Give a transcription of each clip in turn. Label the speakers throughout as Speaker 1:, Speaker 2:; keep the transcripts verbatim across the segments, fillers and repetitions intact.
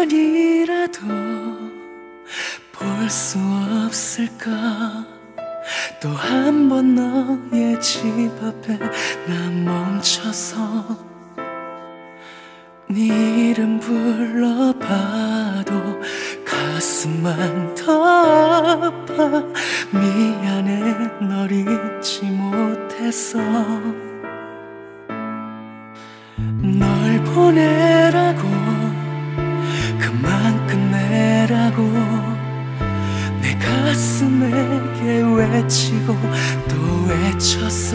Speaker 1: 번만이라도 볼 수 없을까? 또 한 번 너의 집 앞에 난 멈춰서 네 이름 불러봐도 가슴만 더 아파. 미안해 널 잊지 못해서. 널 보내라고 그만 끝내라고 내 가슴에게 외치고 또 외쳤어.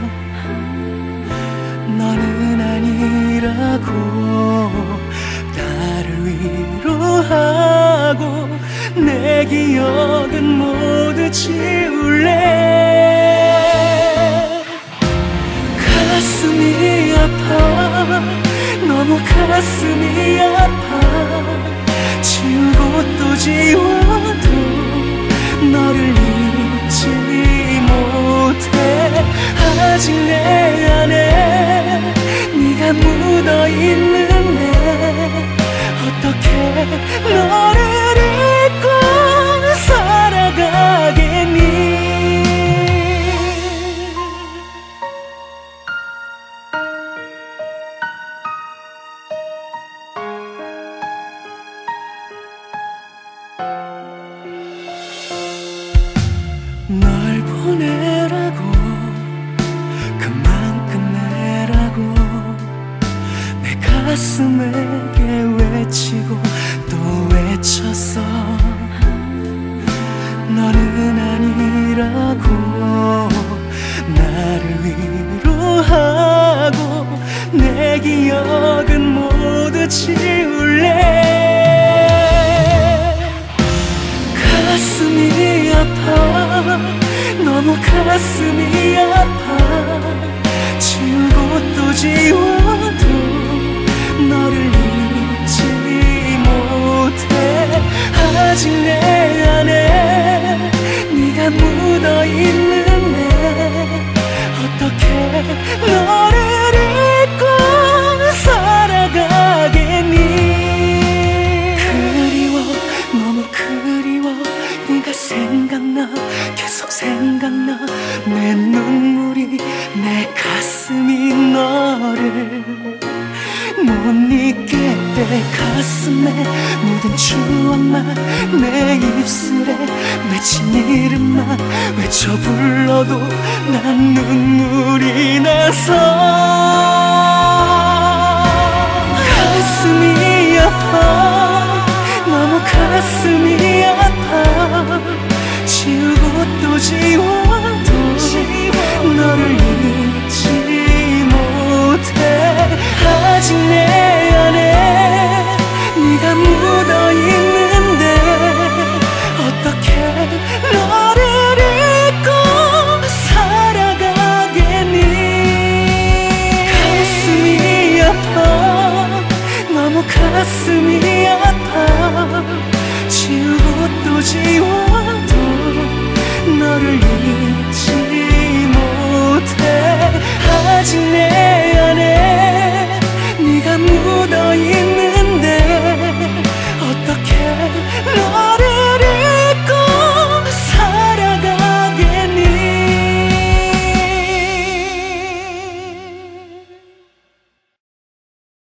Speaker 1: 너는 아니라고 나를 위로하고 내 기억은 모두 지울래. 가슴이 아파 너무 가슴이 아파. 지우고 또 지워도 너를 잊지 못해. 아직 내 안에 네가 묻어있는데 어떻게 너를 잊고 살아가겠니. 널 보내라고 그만 끝내라고 내 가슴에게 외치고 또 외쳤어. 너는 아니라고 나를 위로하고 내 기억은 모두 지울래. 가슴이 아파 너무 가슴이 아파. 지우고 또 지워도 너를 잊지 못해. 아직 내 안에 네가 묻어있는데 어떻게 너를 잊고 살아가겠니. 그리워 너무 그리워 네가 생각나 계속 생각나. 내 눈물이 내 가슴이 너를 못 잊게 돼. 가슴에 묻은 추억만 내 입술에 맺힌 이름만 외쳐 불러도 난 눈물이 나서. 가슴이 아파 너무 가슴이 아파. 지우고 또 지워도 너를 잊지 못해. 아직 내 안에 네가 묻어있는데 어떻게 너를 잊고 살아가겠니. 가슴이 아파 너무 가슴이 아파. 지우고 또 지워